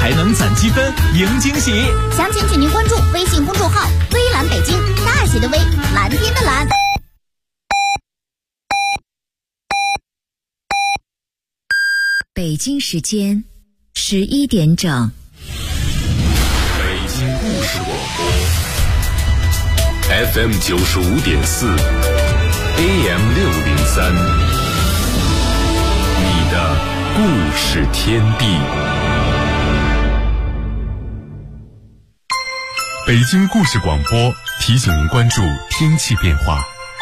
还能攒积分赢惊喜。 详情请您关注微信公众号微蓝北京，大写的微，蓝天的蓝。 北京时间11点整。 北京故事广播 FM 95.4 AM 603，你的故事天地。北京故事广播提醒您关注天气变化。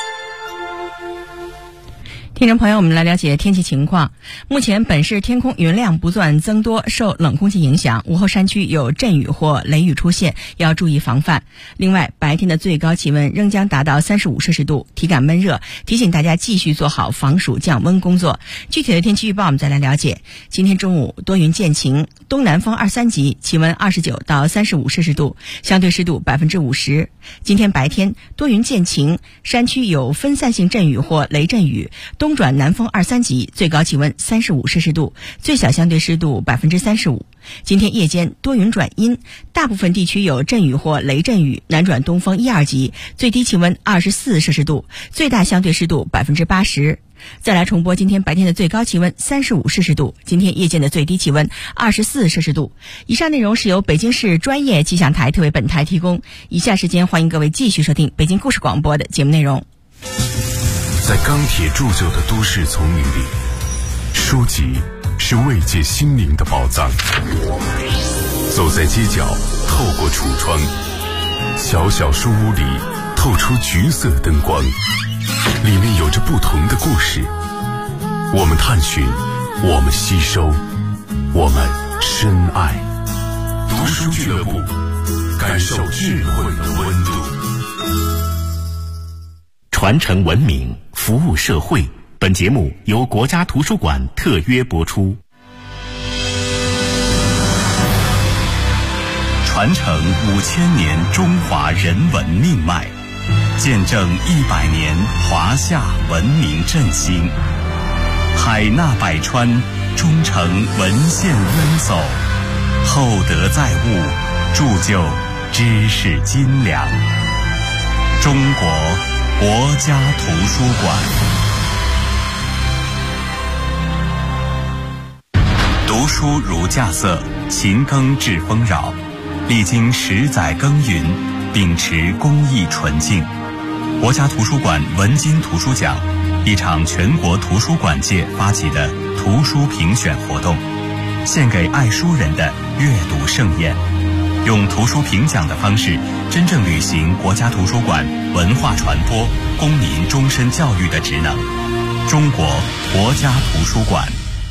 听众朋友，我们来了解天气情况。目前本市天空云量不断增多，受冷空气影响，午后山区有阵雨或雷雨出现，要注意防范。另外，白天的最高气温仍将达到35摄氏度，体感闷热，提醒大家继续做好防暑降温工作。具体的天气预报我们再来了解。今天中午多云见晴，东南风2、3级，气温29到35摄氏度，相对湿度50%。今天白天多云见晴，山区有分散性阵雨或雷阵雨，东转南风2、3级，最高气温35摄氏度，最小相对湿度35%。今天夜间多云转阴，大部分地区有阵雨或雷阵雨，南转东风1、2级，最低气温24摄氏度，最大相对湿度80%。再来重播今天白天的最高气温35摄氏度，今天夜间的最低气温24摄氏度。以上内容是由北京市专业气象台特为本台提供。以下时间欢迎各位继续收听北京故事广播的节目内容。 在钢铁铸就的都市丛林里，书籍是慰藉心灵的宝藏。走在街角，透过橱窗，小小书屋里透出橘色灯光，里面有着不同的故事。我们探寻，我们吸收，我们深爱。读书俱乐部，感受智慧的温度。 传承文明，服务社会。本节目由国家图书馆特约播出。传承5000年中华人文命脉，见证100年华夏文明振兴。海纳百川，忠诚文献恩走，厚德载物，铸就知识斤两。中国国家图书馆。读书如稼穑，勤耕致丰饶。历经10载耕耘，秉持公益纯净，国家图书馆文津图书奖，一场全国图书馆界发起的图书评选活动，献给爱书人的阅读盛宴，用图书评奖的方式，真正履行国家图书馆文化传播、公民终身教育的职能。中国国家图书馆。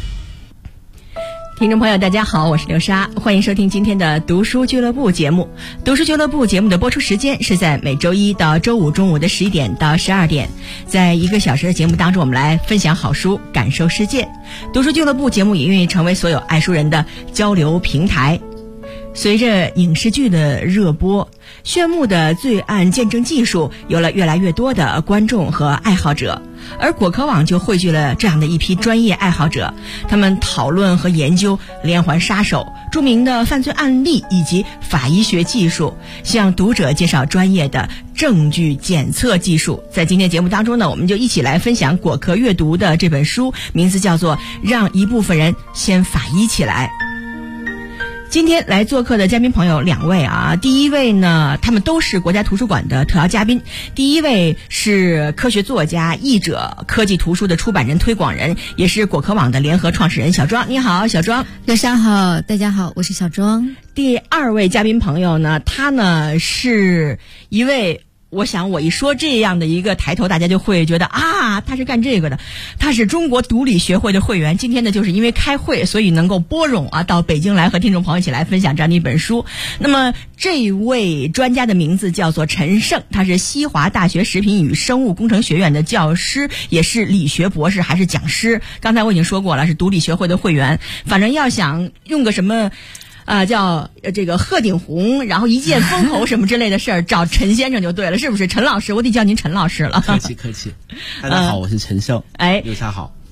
听众朋友大家好，我是刘莎，欢迎收听今天的读书俱乐部节目。读书俱乐部节目的播出时间是在每周一到周五中午的11点到12点，在1个小时的节目当中，我们来分享好书，感受世界。读书俱乐部节目也愿意成为所有爱书人的交流平台。随着影视剧的热播，炫目的罪案见证技术有了越来越多的观众和爱好者，而果壳网就汇聚了这样的一批专业爱好者，他们讨论和研究连环杀手、著名的犯罪案例以及法医学技术，向读者介绍专业的证据检测技术。在今天节目当中呢，我们就一起来分享果壳阅读的这本书，名字叫做《让一部分人先法医起来》。今天来做客的嘉宾朋友2位啊，第一位呢，他们都是国家图书馆的特邀嘉宾。第一位是科学作家、译者、科技图书的出版人、推广人，也是果壳网的联合创始人小庄。你好，小庄。 刘莎好，大家好，我是小庄。 第2位嘉宾朋友呢，他呢是一位，我想我一说这样的一个抬头，大家就会觉得啊，他是干这个的。他是中国读理学会的会员，今天呢就是因为开会，所以能够拨冗啊到北京来和听众朋友一起来分享这样的一本书。那么这位专家的名字叫做陈胜，他是西华大学食品与生物工程学院的教师，也是理学博士，还是讲师。刚才我已经说过了，是读理学会的会员。反正要想用个什么叫这个鹤顶红，然后一剑封喉什么之类的事儿，找陈先生就对了，是不是？陈老师，我得叫您陈老师了。 客气客气。大家好，我是陈胜。 哎， 刘莎好。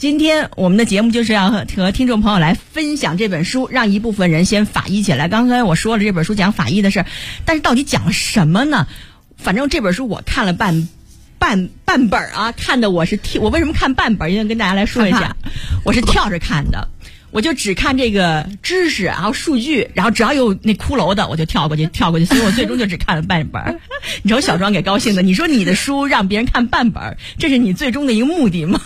今天我们的节目就是要和听众朋友来分享这本书，让一部分人先法医起来。刚才我说了这本书讲法医的事儿，但是到底讲了什么呢？反正这本书我看了半本啊，看的我为什么看半本？因为跟大家来说一下，我是跳着看的。我就只看这个知识，然后数据，然后只要有那骷髅的我就跳过去，所以我最终就只看了半本。你瞅小庄给高兴的，你说你的书让别人看半本，这是你最终的一个目的吗？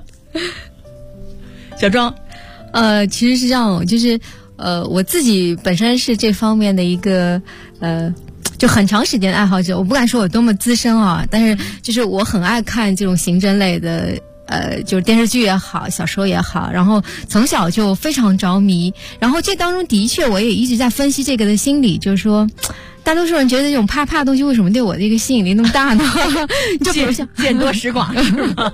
小庄， 其实是这样，就是我自己本身是这方面的一个就很长时间的爱好者，我不敢说我多么资深啊，但是就是我很爱看这种刑侦类的。就是电视剧也好，小说也好，然后从小就非常着迷。然后这当中的确，我也一直在分析这个的心理，就是说，大多数人觉得这种怕的东西为什么对我的一个吸引力那么大呢？就比如像见多识广是吗？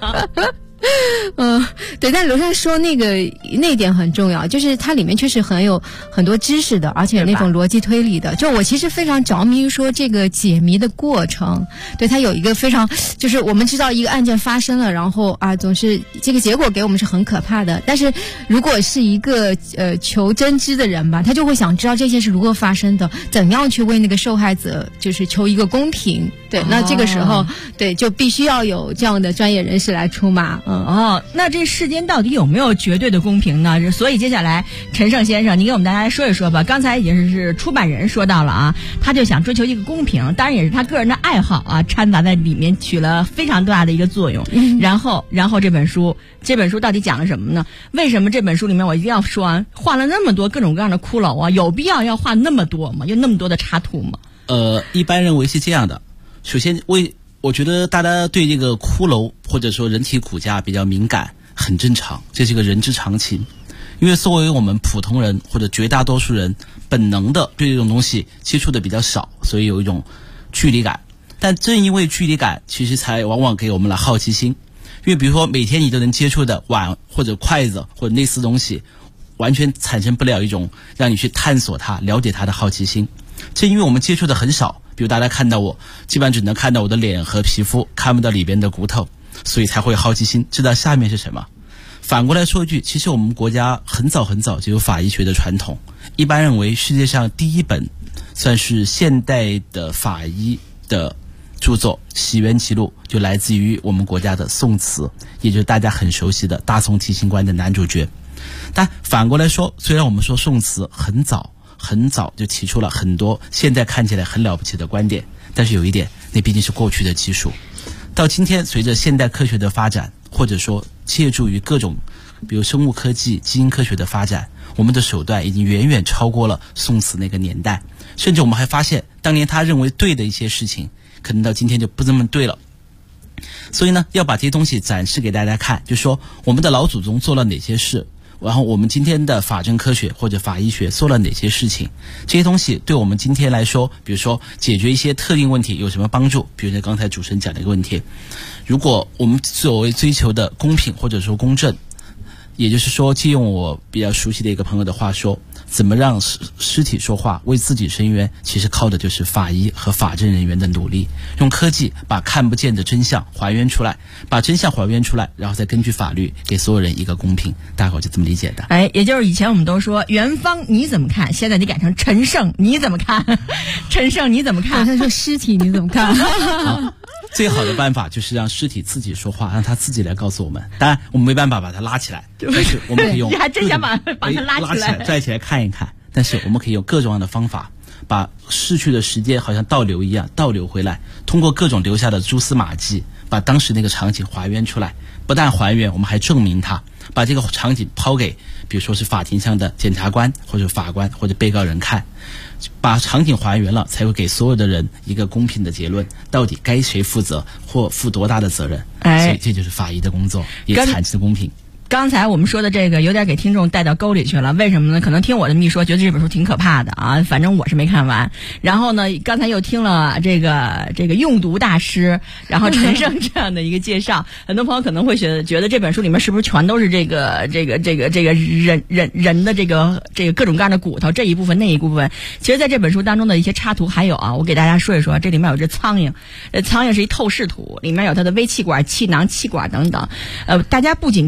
对，但刘珊说那一点很重要，就是它里面确实有很多知识的，而且那种逻辑推理的。就我其实非常着迷于说这个解谜的过程，对，它有一个非常，就是我们知道一个案件发生了，然后总是这个结果给我们是很可怕的。但是如果是一个求真知的人吧，他就会想知道这些是如何发生的，怎样去为那个受害者就是求一个公平。对，那这个时候对就必须要有这样的专业人士来出马。 那这世间到底有没有绝对的公平呢？所以接下来陈胜先生，你给我们大家来说一说吧。刚才已经是出版人说到了啊，他就想追求一个公平，当然也是他个人的爱好啊，掺杂在里面起了非常大的一个作用。然后这本书到底讲了什么呢？为什么这本书里面我一定要说啊，画了那么多各种各样的骷髅啊，有必要画那么多吗？有那么多的插图吗？ 一般认为是这样的。首先我觉得大家对这个骷髅或者说人体骨架比较敏感，很正常，这是一个人之常情。因为作为我们普通人或者绝大多数人本能的对这种东西接触的比较少，所以有一种距离感。但正因为距离感，其实才往往给我们了好奇心。因为比如说每天你都能接触的碗或者筷子或者类似东西，完全产生不了一种让你去探索它、了解它的好奇心。正因为我们接触的很少，比如大家看到我基本上只能看到我的脸和皮肤，看不到里边的骨头，所以才会有好奇心，知道下面是什么。反过来说一句，其实我们国家很早就有法医学的传统，一般认为世界上第一本算是现代的法医的著作《洗冤集录》就来自于我们国家的宋慈，也就是大家很熟悉的大宋提刑官的男主角。但反过来说，虽然我们说宋慈很早就提出了很多现在看起来很了不起的观点，但是有一点，那毕竟是过去的技术。到今天随着现代科学的发展，或者说借助于各种比如生物科技、基因科学的发展，我们的手段已经远远超过了宋慈那个年代。甚至我们还发现当年他认为对的一些事情，可能到今天就不这么对了。所以呢，要把这些东西展示给大家看，就是说我们的老祖宗做了哪些事，然后我们今天的法证科学或者法医学做了哪些事情，这些东西对我们今天来说，比如说解决一些特定问题有什么帮助。比如说刚才主持人讲的一个问题，如果我们所谓追求的公平或者说公正，也就是说借用我比较熟悉的一个朋友的话说，怎么让尸体说话，为自己伸冤，其实靠的就是法医和法证人员的努力，用科技把看不见的真相还原出来，把真相还原出来，然后再根据法律给所有人一个公平。大伙就这么理解的。 也就是以前我们都说元芳你怎么看，现在你改成陈胜你怎么看？陈胜你怎么看？ 他说尸体你怎么看？ 最好的办法就是让尸体自己说话，让他自己来告诉我们。当然我们没办法把他拉起来，但是我们可以用你还真想把他拉起来拽起来看一看。但是我们可以用各种样的方法，把逝去的时间好像倒流一样倒流回来，通过各种留下的蛛丝马迹，把当时那个场景还原出来。不但还原，我们还证明它，把这个场景抛给比如说是法庭上的检察官或者法官或者被告人看，把场景还原了，才会给所有的人一个公平的结论，到底该谁负责或负多大的责任。所以这就是法医的工作，也产生公平。 刚才我们说的这个有点给听众带到沟里去了，为什么呢？可能听我这么一说，觉得这本书挺可怕的啊，反正我是没看完。然后呢，刚才又听了这个用读大师，然后陈胜这样的一个介绍，很多朋友可能会觉得这本书里面是不是全都是这个人的这个各种各样的骨头，这一部分那一部分。其实在这本书当中的一些插图还有啊，我给大家说一说，这里面有只苍蝇，苍蝇是一透视图，里面有它的微气管、气囊、气管等等。大家不仅可以学到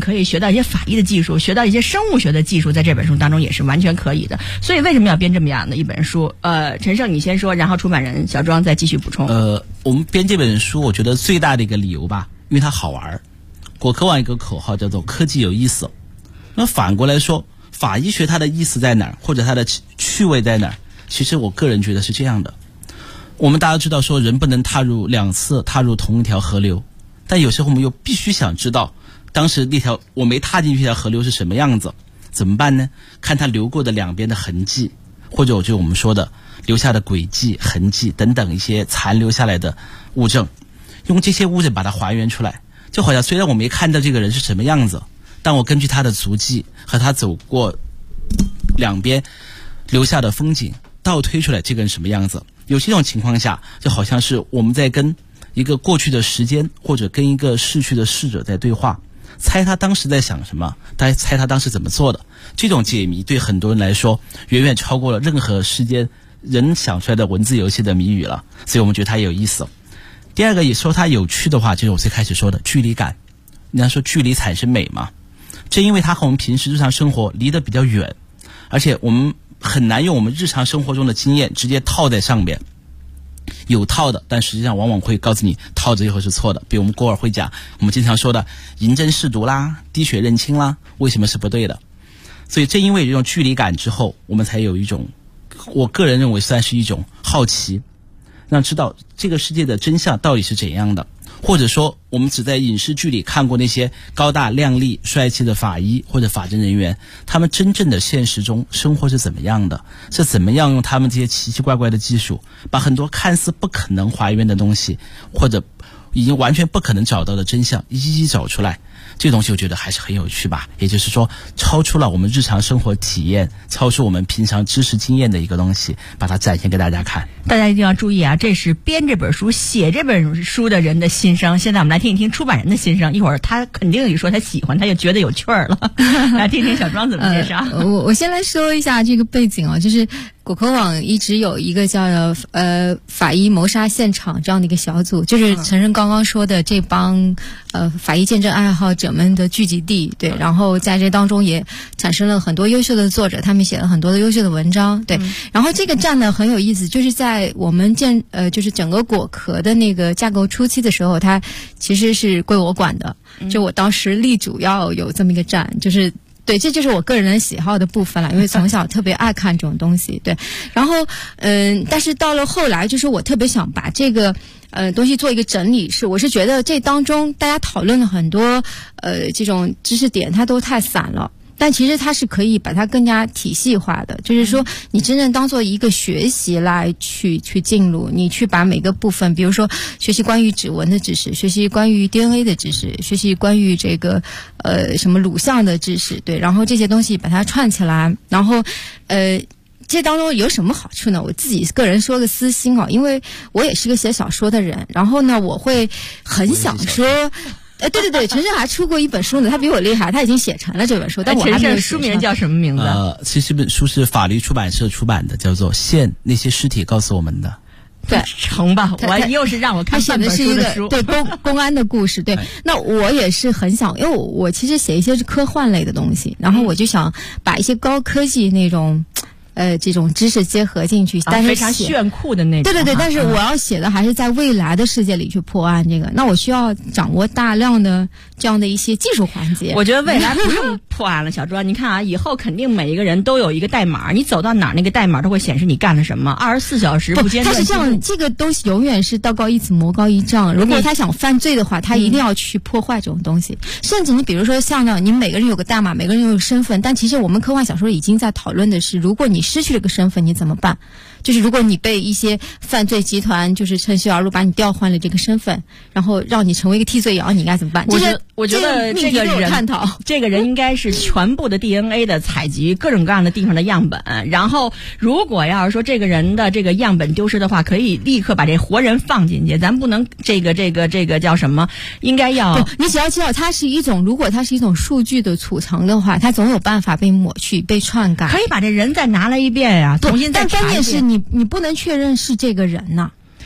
到一些法医的技术，学到一些生物学的技术，在这本书当中也是完全可以的。所以为什么要编这么样的一本书？陈胜你先说，然后出版人小庄再继续补充。 我们编这本书，我觉得最大的一个理由吧，因为它好玩。果壳网一个口号叫做科技有意思。那反过来说，法医学它的意思在哪儿，或者它的趣味在哪儿？其实我个人觉得是这样的。我们大家知道说人不能2次踏入同一条河流，但有时候我们又必须想知道当时那条我没踏进去的河流是什么样子，怎么办呢？看它流过的两边的痕迹，或者就我们说的留下的轨迹、痕迹等等一些残留下来的物证，用这些物证把它还原出来。就好像虽然我没看到这个人是什么样子，但我根据他的足迹和他走过两边留下的风景倒推出来这个人什么样子。有这种情况下，就好像是我们在跟一个过去的时间，或者跟一个逝去的逝者在对话，猜他当时在想什么，猜他当时怎么做的。这种解谜对很多人来说远远超过了任何世间人想出来的文字游戏的谜语了，所以我们觉得它有意思。第二个也说它有趣的话，就是我最开始说的距离感。人家说距离产生美嘛，正因为它和我们平时日常生活离得比较远，而且我们很难用我们日常生活中的经验直接套在上面。有套的，但实际上往往会告诉你套着以后是错的。比如我们郭尔会讲我们经常说的银针试毒啦、滴血认亲啦，为什么是不对的？所以正因为这种距离感之后，我们才有一种，我个人认为算是一种好奇，让知道这个世界的真相到底是怎样的。或者说我们只在影视剧里看过那些高大亮丽帅气的法医或者法侦人员，他们真正的现实中生活是怎么样的，是怎么样用他们这些奇奇怪怪的技术把很多看似不可能还原的东西，或者已经完全不可能找到的真相一一找出来。这个东西我觉得还是很有趣吧，也就是说超出了我们日常生活体验，超出我们平常知识经验的一个东西，把它展现给大家看。 大家一定要注意啊，这是编这本书写这本书的人的心声。现在我们来听一听出版人的心声，一会儿他肯定说他喜欢，他就觉得有趣儿了。来听听小庄怎么介绍。 我先来说一下这个背景啊，就是果壳网一直有一个叫法医谋杀现场这样的一个小组，就是陈胜刚刚说的这帮法医见证爱好者们的聚集地。对，然后在这当中也产生了很多优秀的作者，他们写了很多的优秀的文章。对，然后这个站呢很有意思，就是在我们就是整个果壳的那个架构初期的时候，它其实是归我管的，就我当时力主要有这么一个站，就是对，这就是我个人喜好的部分了，因为从小特别爱看这种东西。对，然后但是到了后来，就是我特别想把这个东西做一个整理，我是觉得这当中大家讨论了很多这种知识点，它都太散了。但其实它是可以把它更加体系化的，就是说你真正当做一个学习来去进入，你去把每个部分，比如说学习关于指纹的知识，学习关于 DNA 的知识，学习关于这个什么录像的知识，对，然后这些东西把它串起来，然后这当中有什么好处呢？我自己个人说个私心因为我也是个写小说的人，然后呢我会很想说对，陈胜还出过一本书呢，他比我厉害，他已经写成了这本书，但我还没有写成。 书名叫什么名字？ 其实这本书是法律出版社出版的，叫做《现那些尸体告诉我们的》。 对， 成吧，我又是让我看半本书的书。 对，公安的故事。对，那我也是很想，因为我其实写一些是科幻类的东西，然后我就想把一些高科技那种。这种知识结合进去，但是非常炫酷的那种。 对，但是我要写的还是在未来的世界里去破案，这个，那我需要掌握大量的这样的一些技术环节。 我觉得未来不用破案了，小庄，你看啊，以后肯定每一个人都有一个代码，你走到哪儿，那个代码都会显示你干了什么，24小时不间断。 它是这样，这个东西永远是道高一尺，魔高一丈。如果他想犯罪的话，他一定要去破坏这种东西。甚至你比如说像呢，你每个人有个代码，每个人有身份，但其实我们科幻小说已经在讨论的是，如果你失去了个身份，你怎么办？就是如果你被一些犯罪集团就是趁虚而入，把你调换了这个身份，然后让你成为一个替罪羊，你应该怎么办？ 我觉得这个人探讨， 这个人应该是全部的 DNA 的采集各种各样的地方的样本，然后如果要是说这个人的这个样本丢失的话，可以立刻把这活人放进去，咱不能这个叫什么？应该要你只要知道它是一种，如果它是一种数据的储藏的话，它总有办法被抹去、被篡改。 可以把这人再拿来一遍呀，重新再查一遍。 但关键是你不能确认是这个人呐。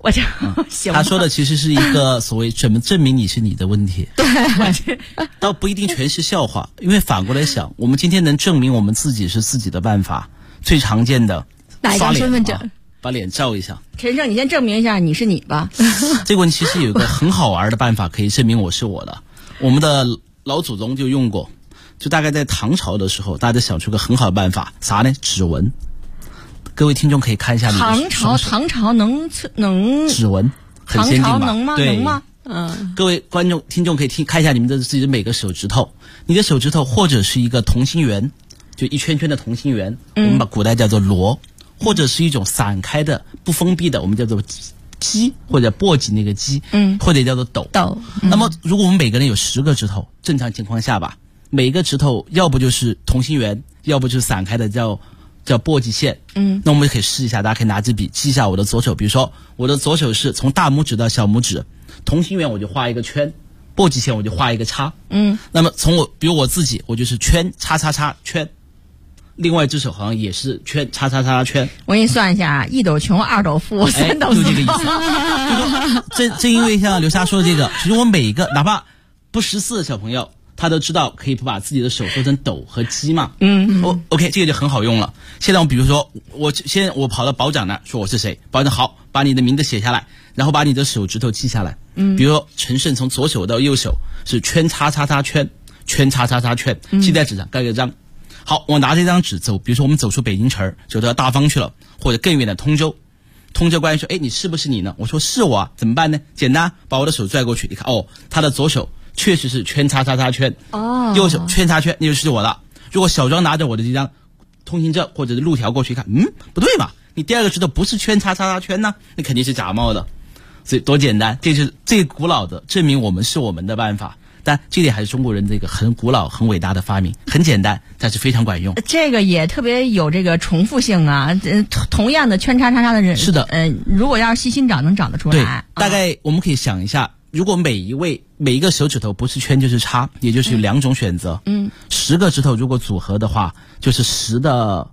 我这行。 他说的其实是一个所谓怎么证明你是你的问题。 对， 倒不一定全是笑话，因为反过来想，我们今天能证明我们自己是自己的办法，最常见的哪一张身份证？ 把脸照一下。 陈胜，你先证明一下你是你吧。 这个问题其实有一个很好玩的办法可以证明我是我的，我们的老祖宗就用过，就大概在唐朝的时候，大家想出个很好的办法，啥呢？指纹。各位听众可以看一下你的唐朝能指纹很先进吧？ 唐朝能吗？能吗？ 各位观众听众可以看一下你们的自己的每个手指头，你的手指头或者是一个同心圆，就一圈圈的同心圆，我们把古代叫做螺，或者是一种散开的不封闭的，我们叫做鸡或者簸箕那个鸡，或者叫做斗。那么如果我们每个人有10个指头，正常情况下吧，每个指头要不就是同心圆，要不就是散开的叫簸箕线。那我们可以试一下，大家可以拿支笔记一下我的左手，比如说我的左手是从大拇指到小拇指，同心圆我就画一个圈，簸箕线我就画一个叉。那么比如我自己，我就是圈叉叉叉圈，另外一只手好像也是圈叉叉叉圈。 我给你算一下，1斗穷2斗富3斗就这个意思。正因为像刘莎说的这个，其实我每一个哪怕不14的小朋友，他都知道可以把自己的手做成斗和鸡嘛。OK， 这个就很好用了。现在我比如说，我跑到保长那说我是谁，保长好，把你的名字写下来，然后把你的手指头记下来。比如说陈胜从左手到右手是圈叉叉叉圈，圈叉叉叉圈，记在纸上盖个章。好，我拿这张纸走，比如说我们走出北京城，走到大芳去了，或者更远的通州。通州官员说：“哎，你是不是你呢？”我说：“是我啊。”怎么办呢？简单，把我的手拽过去，你看，他的左手确实是圈叉叉叉圈，右手圈叉圈，那就是我了。如果小庄拿着我的这张通行证或者是路条过去一看，不对嘛，你第二个指头不是圈叉叉叉圈呢，那肯定是假冒的。所以多简单，这是最古老的证明我们是我们的办法。但这点还是中国人这个很古老、很伟大的发明，很简单，但是非常管用。 这个也特别有这个重复性啊，同样的圈叉叉叉的人， 是的， 如果要是细心找，能找得出来。 对，大概我们可以想一下，如果每一个手指头不是圈就是叉，也就是有2种选择。10个指头如果组合的话，就是2的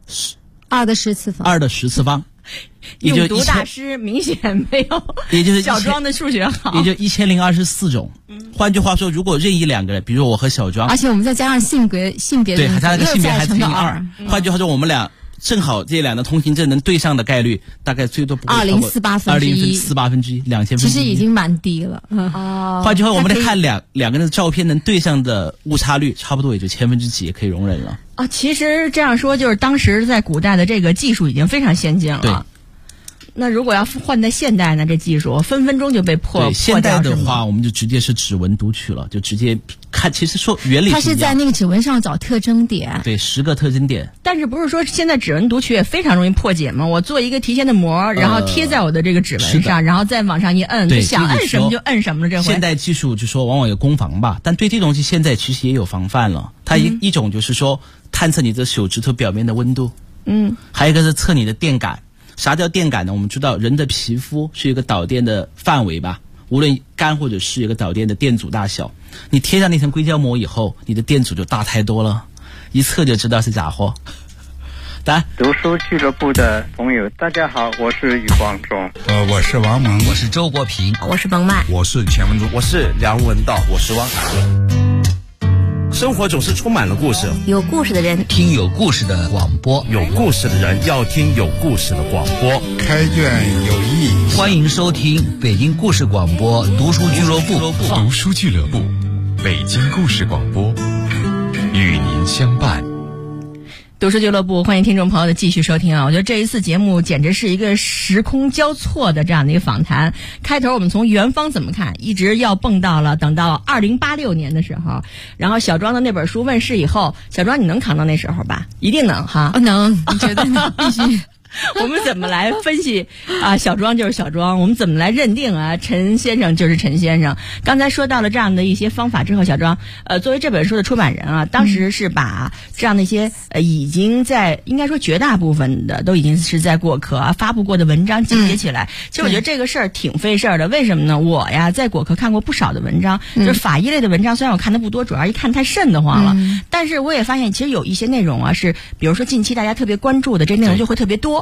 10次方。2的10次方。 用读大师明显没有， 也就是小庄的数学好， 也就1024种。换句话说，如果任意2个人，比如我和小庄， 而且我们再加上性别对，还加了个性别还乘以2。换句话说，我们俩正好这2的通行证能对上的概率，大概最多不会超过2048%，2048%，2000分之一， 其实已经蛮低了。 换句话，我们来看两个人的照片能对上的误差率，差不多也就1000分之几也可以容忍了。 其实这样说，就是当时在古代的这个技术已经非常先进了。 对。 那如果要换在现代呢？这技术分分钟就被破掉。 现代的话，我们就直接是指纹读取了，就直接看。其实说原理， 它是在那个指纹上找特征点。 对，10个特征点。 但是不是说现在指纹读取也非常容易破解吗？我做一个提线的膜，然后贴在我的这个指纹上，然后再往上一摁，就想摁什么就摁什么了。这回现代技术就说往往有攻防吧，但对这种东西现在其实也有防范了。它一种就是说探测你的手指头表面的温度，还有一个是测你的电感。啥叫电感呢？我们知道人的皮肤是一个导电的范围吧，无论干或者湿，有个导电的电阻大小。你贴上那层硅胶膜以后，你的电阻就大太多了，一测就知道是假货。 读书俱乐部的朋友，大家好，我是余光中。 我是王蒙， 我是周国平， 我是彭曼， 我是钱文忠， 我是梁文道，我是汪涵。生活总是充满了故事， 有故事的人听有故事的广播， 有故事的人要听有故事的广播。 开卷有益， 欢迎收听北京故事广播读书俱乐部。 读书俱乐部，北京故事广播，与您相伴。 读书俱乐部，欢迎听众朋友的继续收听啊！我觉得这一次节目简直是一个时空交错的这样的一个访谈。开头我们从元芳怎么看，一直要蹦到了等到2086年的时候，然后小庄的那本书问世以后，小庄你能扛到那时候吧？一定能哈！ 能，绝对能，必须。 我们怎么来分析啊？小庄就是小庄，我们怎么来认定啊？陈先生就是陈先生。刚才说到了这样的一些方法之后，小庄作为这本书的出版人啊，当时是把这样的一些已经在应该说绝大部分的都已经是在果壳发布过的文章集结起来。其实我觉得这个事儿挺费事儿的，为什么呢？我呀在果壳看过不少的文章，就是法医类的文章，虽然我看的不多，主要一看太瘆得慌了，但是我也发现其实有一些内容啊是，比如说近期大家特别关注的这内容就会特别多。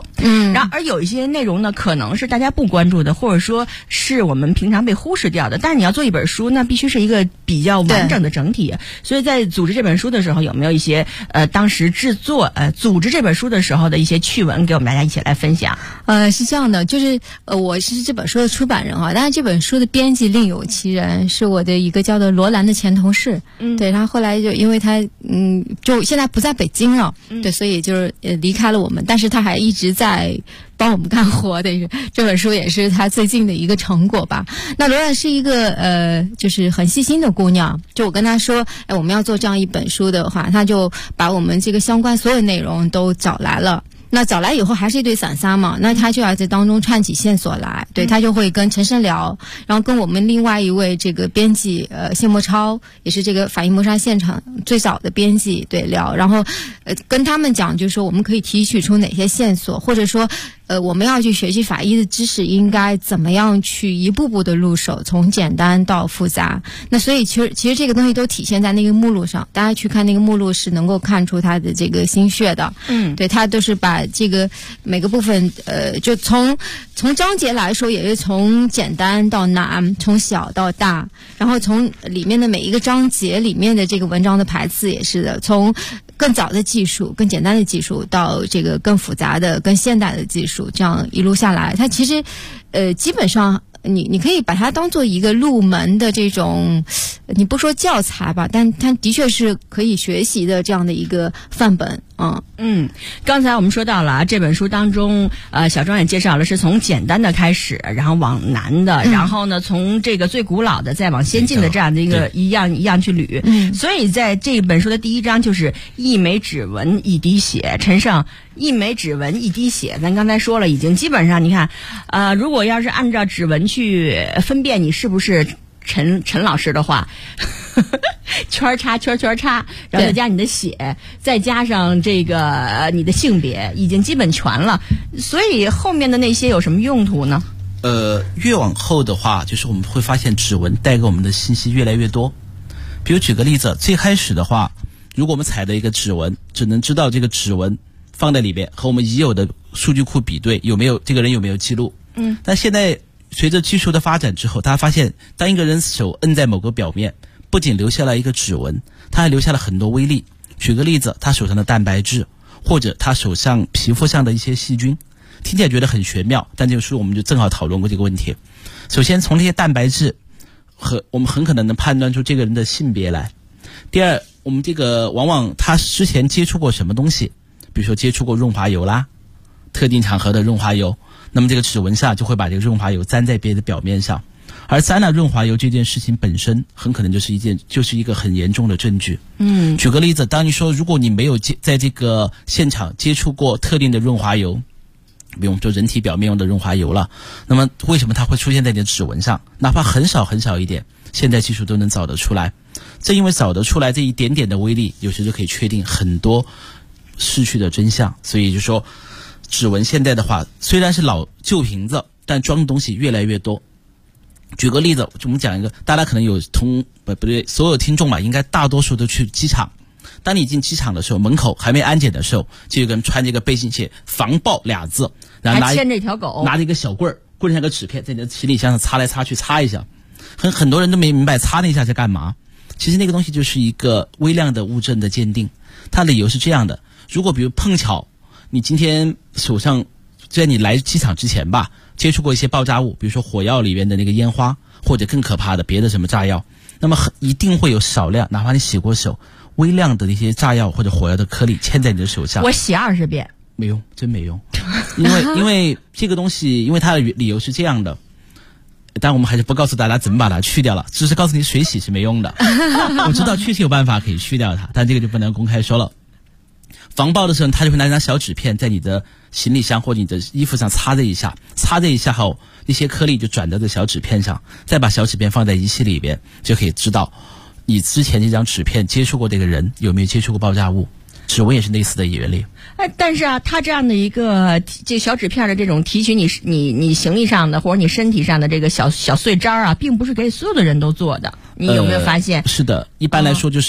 然后而有一些内容呢，可能是大家不关注的，或者说是我们平常被忽视掉的。但是你要做一本书，那必须是一个比较完整的整体。所以在组织这本书的时候，有没有一些当时组织这本书的时候的一些趣闻，给我们大家一起来分享？ 是这样的，就是我是这本书的出版人但是这本书的编辑另有其人，是我的一个叫做罗兰的前同事。对，然后后来就因为他就现在不在北京了，对，所以就是离开了我们，但是他还一直在帮我们干活的。这本书也是他最近的一个成果吧。那罗兰是一个就是很细心的姑娘，就我跟她说我们要做这样一本书的话，她就把我们这个相关所有内容都找来了。那找来以后还是一对散沙嘛，那他就要在当中串起线索来。对，他就会跟陈升聊，然后跟我们另外一位这个编辑谢墨超，也是这个法医谋杀现场最早的编辑，对，聊，然后跟他们讲，就是说我们可以提取出哪些线索，或者说我们要去学习法医的知识，应该怎么样去一步步的入手，从简单到复杂。那所以其实这个东西都体现在那个目录上，大家去看那个目录是能够看出他的这个心血的。对，他都是把这个每个部分就从章节来说，也是从简单到难，从小到大，然后从里面的每一个章节里面的这个文章的排次也是的，从更早的技术、更简单的技术到这个更复杂的、更现代的技术，这样一路下来，它其实基本上你可以把它当做一个入门的这种，你不说教材吧，但它的确是可以学习的这样的一个范本。 刚才我们说到了这本书当中，小庄也介绍了是从简单的开始，然后往难的，然后呢从这个最古老的再往先进的这样的一个一样去捋。所以在这本书的第一章就是一枚指纹一滴血，陈胜一枚指纹一滴血，咱刚才说了，已经基本上你看，如果要是按照指纹去分辨你是不是陈老师的话，圈叉，然后再加你的血，再加上这个你的性别，已经基本全了。所以后面的那些有什么用途呢？ 越往后的话，就是我们会发现指纹带给我们的信息越来越多。比如举个例子，最开始的话，如果我们采的一个指纹，只能知道这个指纹放在里边和我们已有的数据库比对，有没有这个人有没有记录。但现在随着技术的发展之后，大家发现当一个人手摁在某个表面，不仅留下了一个指纹，他还留下了很多微粒。举个例子，他手上的蛋白质，或者他手上皮肤上的一些细菌，听起来觉得很玄妙，但这个书我们就正好讨论过这个问题。首先从这些蛋白质我们很可能能判断出这个人的性别来。第二，我们这个往往他之前接触过什么东西，比如说接触过润滑油啦，特定场合的润滑油，那么这个指纹下就会把这个润滑油粘在别的表面上，而沾了润滑油这件事情本身很可能就是一个很严重的证据。举个例子，当你说如果你没有在这个现场接触过特定的润滑油，比如说人体表面用的润滑油了，那么为什么它会出现在你的指纹上？哪怕很少很少一点，现在技术都能找得出来。正因为找得出来这一点点的微粒，有时就可以确定很多逝去的真相。所以就说指纹现在的话，虽然是老旧瓶子，但装的东西越来越多。举个例子，我们讲一个，大家可能有不对，所有听众吧，应该大多数都去机场。当你进机场的时候，门口还没安检的时候，就有个人穿着一个背心写防暴俩字，然后还牵着一条狗， 拿着一个小棍上个纸片，在你的行李箱上擦来擦去，擦一下。很多人都没明白擦那一下是干嘛。其实那个东西就是一个微量的物证的鉴定。它的理由是这样的，如果比如碰巧你今天手上在你来机场之前吧，接触过一些爆炸物，比如说火药里面的那个烟花，或者更可怕的别的什么炸药，那么一定会有少量，哪怕你洗过手，微量的那些炸药或者火药的颗粒嵌在你的手上。 我洗20遍没用，真没用。因为这个东西，因为它的理由是这样的，但我们还是不告诉大家怎么把它去掉了，只是告诉你水洗是没用的。我知道确实有办法可以去掉它，但这个就不能公开说了。防爆的时候，他就会拿一张小纸片在你的行李箱或者你的衣服上擦这一下后，一些颗粒就转到这小纸片上，再把小纸片放在仪器里边，就可以知道你之前这张纸片接触过这个人有没有接触过爆炸物。指纹也是类似的原理。 但是啊，它这样的一个这小纸片的这种提取你行李上的或者你身体上的这个小碎渣啊，并不是给所有的人都做的。你有没有发现？ 是的，一般来说就是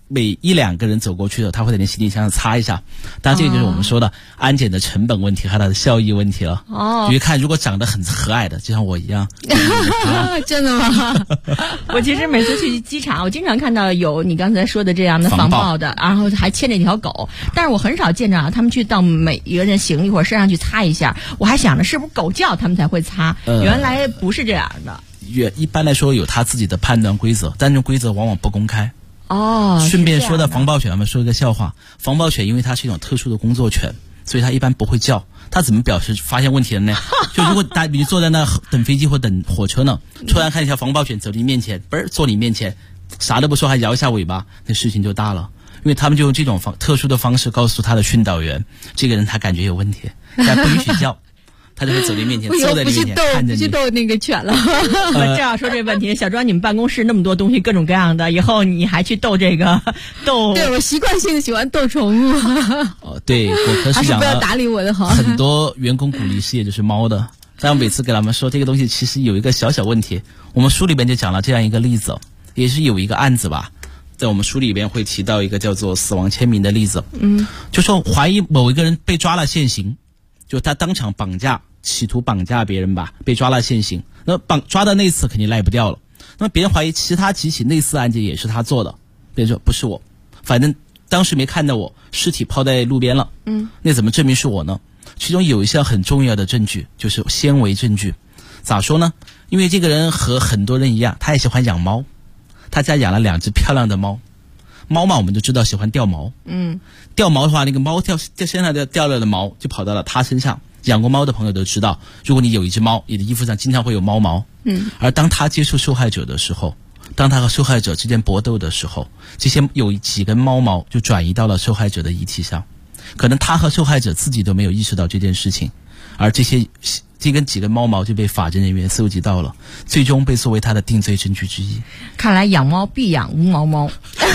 每1-2个人走过去的，他会在你行李箱上擦一下。当然，这个就是我们说的安检的成本问题和它的效益问题了。 哦， 你看，如果长得很和蔼的，就像我一样， 真的吗？ 我其实每次去机场，我经常看到有你刚才说的这样的防爆的，然后还牵着一条狗，但是我很少见着他们去到每一个人行李或者身上去擦一下。我还想着是不是狗叫他们才会擦，原来不是这样的。 一般来说有他自己的判断规则，但这种规则往往不公开。 哦， 顺便说到防暴犬，我们说一个笑话。防暴犬因为它是一种特殊的工作犬，所以它一般不会叫。它怎么表示发现问题的呢？就如果你坐在那等飞机或等火车呢，突然看一条防暴犬走你面前，坐你面前，啥都不说还摇一下尾巴，那事情就大了。因为他们就用这种特殊的方式告诉他的训导员，这个人他感觉有问题，但不允许叫。他就会走你面前，坐在你面前看着你。 不去逗那个犬了。 正要说这问题，小庄，你们办公室那么多东西，各种各样的，以后你还去逗这个逗？ 对，我习惯性的喜欢逗宠物。 对，我可是不要搭理我的好。 很多员工鼓励事业就是猫的，但我每次给他们说这个东西其实有一个小小问题。我们书里边就讲了这样一个例子，也是有一个案子吧，在我们书里边会提到一个叫做死亡签名的例子。就说怀疑某一个人被抓了现行。就他当场企图绑架别人吧，被抓了现行。那抓的那次肯定赖不掉了。那么别人怀疑其他几起类似案件也是他做的，别人说不是我，反正当时没看到我，尸体抛在路边了。那怎么证明是我呢？其中有一项很重要的证据，就是纤维证据。咋说呢？因为这个人和很多人一样，他也喜欢养猫，他家养了2只漂亮的猫。猫嘛，我们都知道喜欢掉毛。掉毛的话，那个猫身上掉了的毛就跑到了他身上。养过猫的朋友都知道，如果你有一只猫，你的衣服上经常会有猫毛。而当他接触受害者的时候，当他和受害者之间搏斗的时候，这些有几根猫毛就转移到了受害者的遗体上。可能他和受害者自己都没有意识到这件事情，而这几根猫毛就被法侦人员搜集到了，最终被作为他的定罪证据之一。 看来养猫必养无毛猫。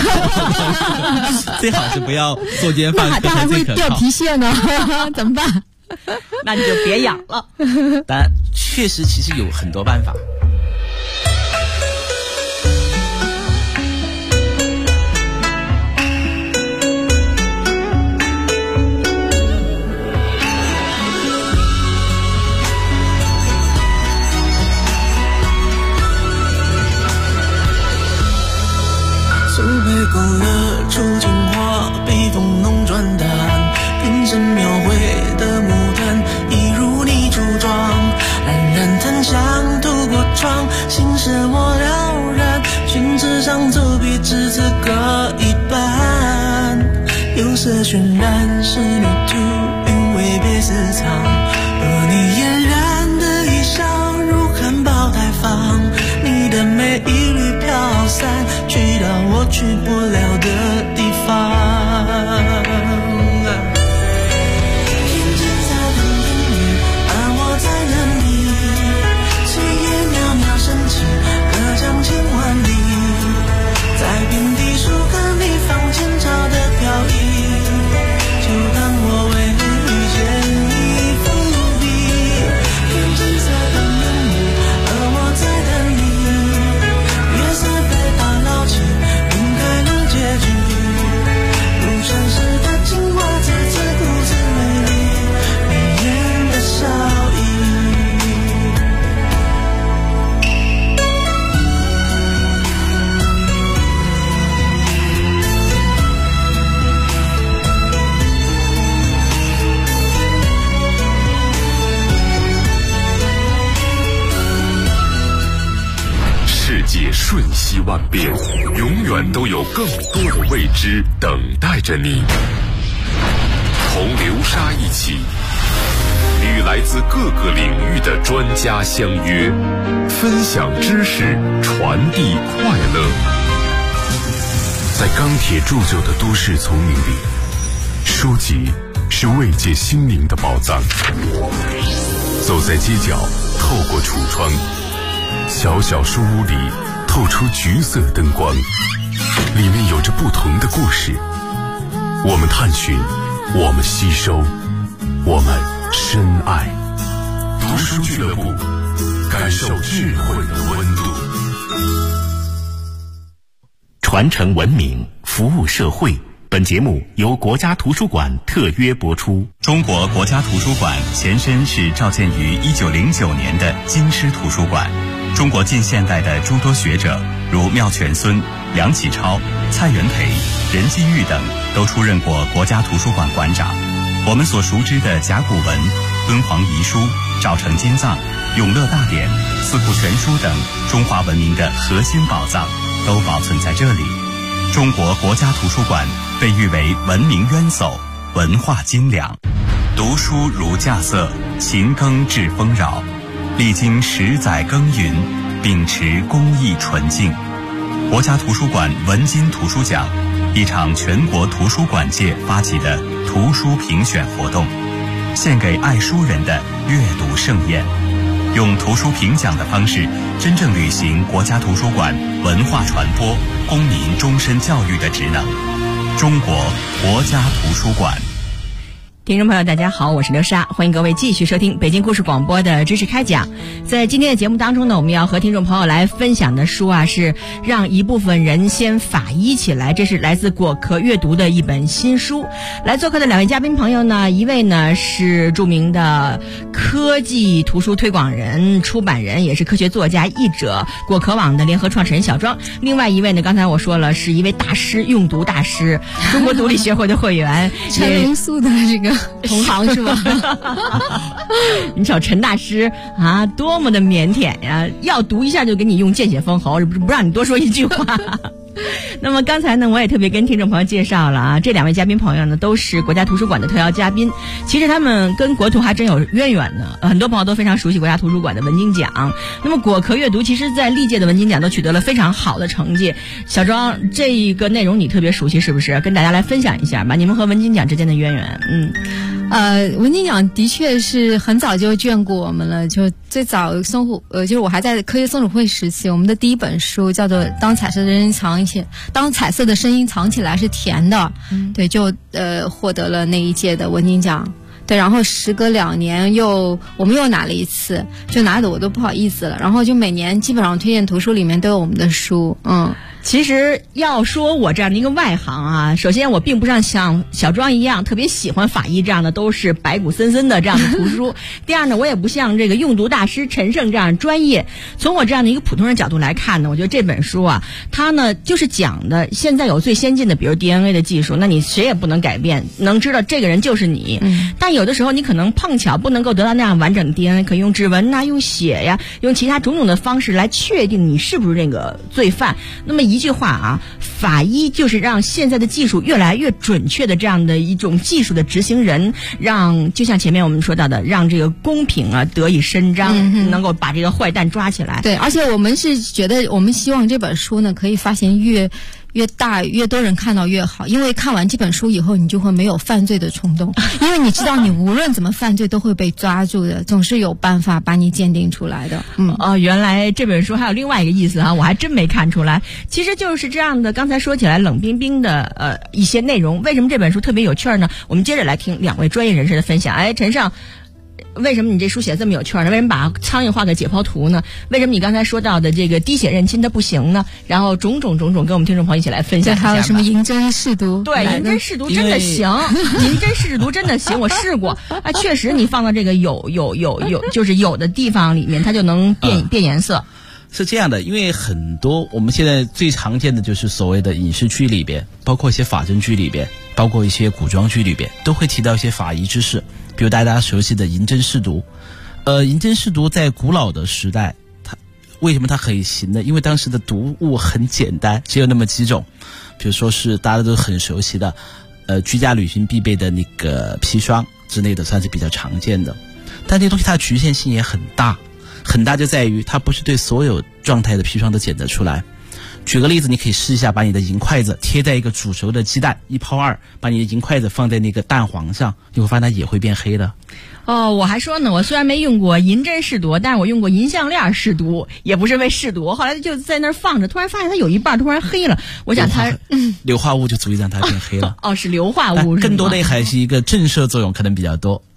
最好是不要作奸犯科， 它还会掉皮屑呢，怎么办？ 那你就别养了。 但确实其实有很多办法。 苏北勾勒出情话，被风弄转淡，变成描绘的牡丹，一如你初妆，冉冉檀香透过窗，心事我了然，宣纸上走笔至此各一半，有色渲染是泥土，韵味被私藏，而你嫣然的一笑如含苞待放，你的美一缕飘散，去到我去不了的地方。天之在等你，而我在等你，岁月渺渺升起，隔江千万里，在遍地树根里放前朝的飘逸，就当我为遇见你伏笔。天之在等你，而我在等你，月色被打捞起，晕开了结局，如城市的情话再次如此美丽，迷人的笑意。 世界瞬息万变，永远都有更多的未知等待着你。同流沙一起，与来自各个领域的专家相约，分享知识，传递快乐。在钢铁铸就的都市丛林里，书籍是慰藉心灵的宝藏。走在街角，透过橱窗，小小书屋里透出橘色灯光，里面有着不同的故事。我们探寻，我们吸收，我们深爱。读书俱乐部，感受智慧的温度。 传承文明，服务社会。本节目由国家图书馆特约播出。 中国国家图书馆前身是召建于1909年的京师图书馆。中国近现代的诸多学者，如妙泉孙、梁启超、蔡元培、任继玉等，都出任过国家图书馆馆长。我们所熟知的甲骨文、敦煌遗书、赵城金藏、永乐大典、四库全书等中华文明的核心宝藏，都保存在这里。中国国家图书馆被誉为文明渊薮，文化精良。读书如稼穑，勤耕致丰饶。历经10载耕耘，秉持公益纯净。国家图书馆文津图书奖，一场全国图书馆界发起的图书评选活动，献给爱书人的阅读盛宴。用图书评奖的方式，真正履行国家图书馆文化传播、公民终身教育的职能。中国国家图书馆。 听众朋友大家好，我是刘莎，欢迎各位继续收听北京故事广播的知识开讲。在今天的节目当中呢，我们要和听众朋友来分享的书啊，是让一部分人先法医起来，这是来自果壳阅读的一本新书。来做客的两位嘉宾朋友呢，一位呢是著名的科技图书推广人、出版人，也是科学作家、译者，果壳网的联合创始人小庄。另外一位呢，刚才我说了，是一位大师，用读大师，中国读理学会的会员， 陈龙素的这个同行是吧？ 你瞅陈大师啊，多么的腼腆呀！要读一下就给你用见血封喉，不让你多说一句话。那么刚才呢，我也特别跟听众朋友介绍了啊，这两位嘉宾朋友呢都是国家图书馆的特邀嘉宾。其实他们跟国图还真有渊源呢，很多朋友都非常熟悉国家图书馆的文津奖。那么果壳阅读其实在历届的文津奖都取得了非常好的成绩。小庄，这一个内容你特别熟悉是不是？跟大家来分享一下吧，你们和文津奖之间的渊源。 文津奖的确是很早就眷顾我们了，就最早就是我还在科学松鼠会时期，我们的第一本书叫做《当彩色的声音藏起来是甜的》，对，就获得了那一届的文津奖。对，然后时隔2年我们又拿了一次，就拿的我都不好意思了。然后就每年基本上推荐图书里面都有我们的书， 其实要说我这样的一个外行啊，首先我并不像小庄一样特别喜欢法医这样的都是白骨森森的这样的图书。第二呢，我也不像这个用读大师陈胜这样专业。从我这样的一个普通人角度来看呢，我觉得这本书啊，它呢就是讲的现在有最先进的比如 DNA 的技术，那你谁也不能改变，能知道这个人就是你。但有的时候你可能碰巧不能够得到那样完整的 DNA， 可以用指纹啊，用血呀，用其他种种的方式来确定你是不是这个罪犯。那么一句话啊，法医就是让现在的技术越来越准确的这样的一种技术的执行人，让就像前面我们说到的，让这个公平啊得以伸张，能够把这个坏蛋抓起来。 对，而且我们是觉得，我们希望这本书呢可以发行越大越多人看到越好，因为看完这本书以后，你就会没有犯罪的冲动，因为你知道你无论怎么犯罪都会被抓住的，总是有办法把你鉴定出来的。 原来这本书还有另外一个意思啊，我还真没看出来。其实就是这样的，刚才说起来冷冰冰的一些内容，为什么这本书特别有趣呢？我们接着来听两位专业人士的分享。陈胜，为什么你这书写这么有趣呢？为什么把苍蝇画个解剖图呢？为什么你刚才说到的这个滴血认亲它不行呢？然后种种跟我们听众朋友一起来分享一下吧。 还有什么银针试毒？ 对，银针试毒真的行，银针试毒真的行，我试过啊，确实你放到这个有就是有的地方里面，它就能变颜色。 是这样的，因为很多我们现在最常见的就是所谓的影视剧里边，包括一些法侦剧里边，包括一些古装剧里边，都会提到一些法医知识，比如大家熟悉的银针试毒。银针试毒在古老的时代，为什么它可以行呢？因为当时的毒物很简单，只有那么几种，比如说是大家都很熟悉的居家旅行必备的那个砒霜之类的，算是比较常见的。但这些东西它的局限性也很大，很大就在于它不是对所有状态的砒霜都检得出来。举个例子，你可以试一下，把你的银筷子贴在一个煮熟的鸡蛋1泡2，把你的银筷子放在那个蛋黄上，你会发现它也会变黑的。 我还说呢，我虽然没用过银针试毒，但是我用过银项链试毒，也不是为试毒，后来就在那儿放着，突然发现它有一半突然黑了，我想它硫化物就足以让它变黑了。 是硫化物， 更多的还是一个震慑作用可能比较多。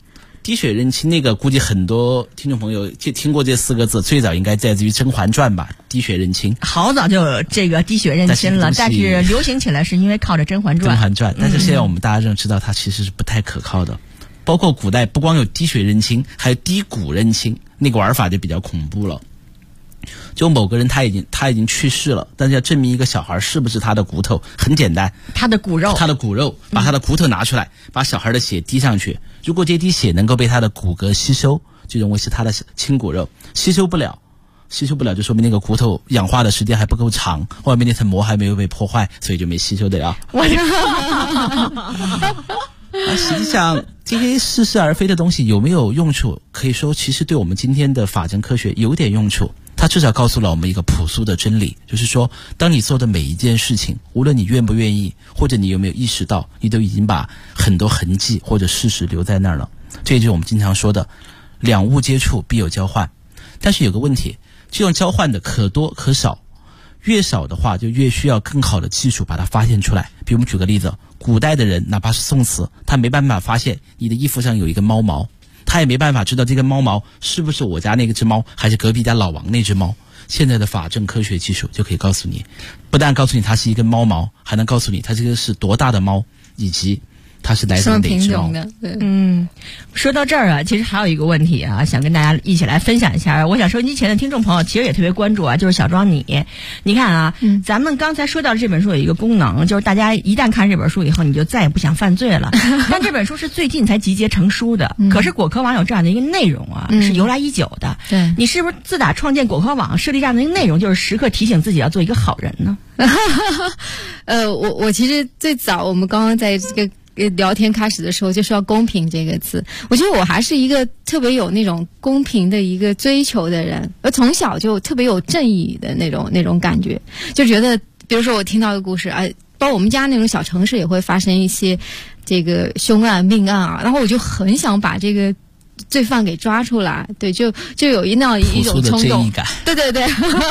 滴血认亲那个，估计很多听众朋友就听过这4个字，最早应该来自于《甄嬛传》吧？滴血认亲， 好早就有这个滴血认亲了，但是流行起来是因为靠着《甄嬛传》。 甄嬛传，但是现在我们大家认知到它其实是不太可靠的。包括古代不光有滴血认亲，还有滴骨认亲，那个玩法就比较恐怖了。就某个人他已经去世了，但是要证明一个小孩是不是他的骨头，很简单， 他的骨肉， 把他的骨头拿出来，把小孩的血滴上去。如果这滴血能够被他的骨骼吸收，就认为是他的亲骨肉。吸收不了就说明那个骨头氧化的时间还不够长，外面那层膜还没有被破坏，所以就没吸收得了。实际上这些似是而非的东西有没有用处，可以说其实对我们今天的法证科学有点用处。它至少告诉了我们一个朴素的真理，就是说当你做的每一件事情，无论你愿不愿意，或者你有没有意识到，你都已经把很多痕迹或者事实留在那儿了。这就是我们经常说的两物接触必有交换。但是有个问题，这种交换的可多可少，越少的话就越需要更好的技术把它发现出来。比如我们举个例子，古代的人哪怕是宋词，他没办法发现你的衣服上有一根猫毛，他也没办法知道这根猫毛是不是我家那只猫，还是隔壁家老王那只猫。现在的法证科学技术就可以告诉你，不但告诉你它是一根猫毛，还能告诉你它这个是多大的猫，以及它是来自哪只猫的。对， 说到这儿啊，其实还有一个问题啊，想跟大家一起来分享一下。我想收音机前的听众朋友其实也特别关注啊，就是小庄你看啊，咱们刚才说到的这本书有一个功能，就是大家一旦看这本书以后，你就再也不想犯罪了。但这本书是最近才集结成书的，可是果壳网有这样的一个内容啊，是由来已久的。 对， 你是不是自打创建果壳网设立这样的一个内容，就是时刻提醒自己要做一个好人呢？ 我其实最早我们刚刚在这个聊天开始的时候就说公平这个词，我觉得我还是一个特别有那种公平的一个追求的人，我从小就特别有正义的那种感觉，就觉得比如说我听到一个故事啊，包括我们家那种小城市也会发生一些这个凶案命案啊，然后我就很想把这个罪犯给抓出来，对，就有一种冲动，对对对。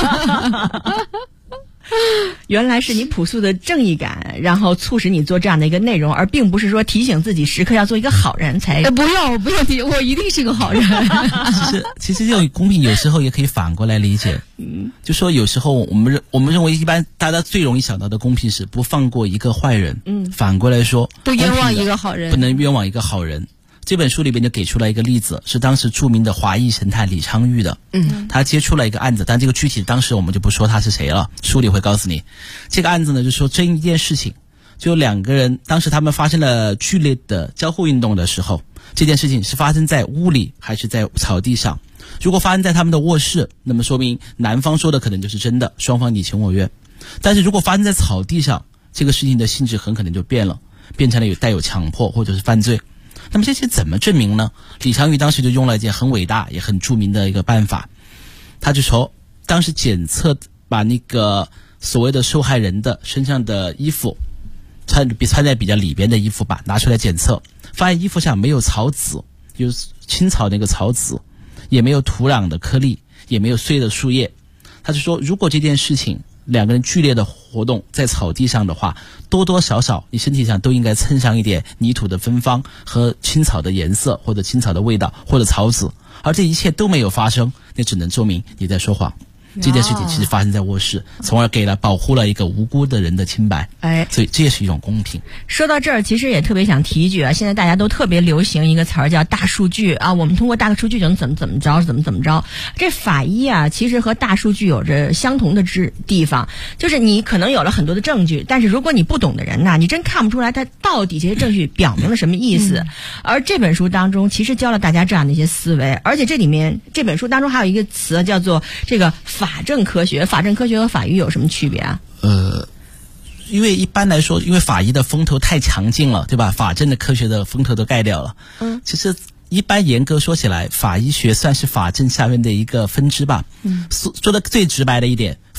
原来是你朴素的正义感，然后促使你做这样的一个内容，而并不是说提醒自己时刻要做一个好人才。 不要提，我一定是个好人。 其实这种公平有时候也可以反过来理解，就说有时候我们认为一般大家最容易想到的公平是不放过一个坏人，反过来说不冤枉一个好人， 不能冤枉一个好人。这本书里边就给出了一个例子，是当时著名的华裔神探李昌钰的。他接触了一个案子，但这个具体当时我们就不说他是谁了，书里会告诉你。这个案子呢，就说争一件事情，就两个人当时他们发生了剧烈的交互运动的时候，这件事情是发生在屋里还是在草地上。如果发生在他们的卧室，那么说明男方说的可能就是真的，双方你情我愿。但是如果发生在草地上，这个事情的性质很可能就变成了带有强迫或者是犯罪。那么这些怎么证明呢？李昌钰当时就用了一件很伟大也很著名的一个办法，他就说当时检测把那个所谓的受害人的身上的衣服穿在比较里边的衣服吧，拿出来检测，发现衣服上没有草籽，就是青草那个草籽，也没有土壤的颗粒，也没有碎的树叶。他就说如果这件事情两个人剧烈的活动在草地上的话，多多少少你身体上都应该蹭上一点泥土的芬芳和青草的颜色，或者青草的味道，或者草籽，而这一切都没有发生，那只能说明你在说谎。这件事情其实发生在卧室，从而保护了一个无辜的人的清白。所以这也是一种公平。 说到这儿，其实也特别想提一句啊，现在大家都特别流行一个词儿叫大数据啊，我们通过大数据就能怎么着。这法医啊，其实和大数据有着相同的地方，就是你可能有了很多的证据，但是如果你不懂的人呐，你真看不出来他到底这些证据表明了什么意思。而这本书当中其实教了大家这样的一些思维，而且这本书当中还有一个词叫做这个法证科学和法医有什么区别啊？ 因为一般来说，因为法医的风头太强劲了，对吧？法证的科学的风头都盖掉了。其实一般严格说起来，法医学算是法证下面的一个分支吧。说的最直白的一点，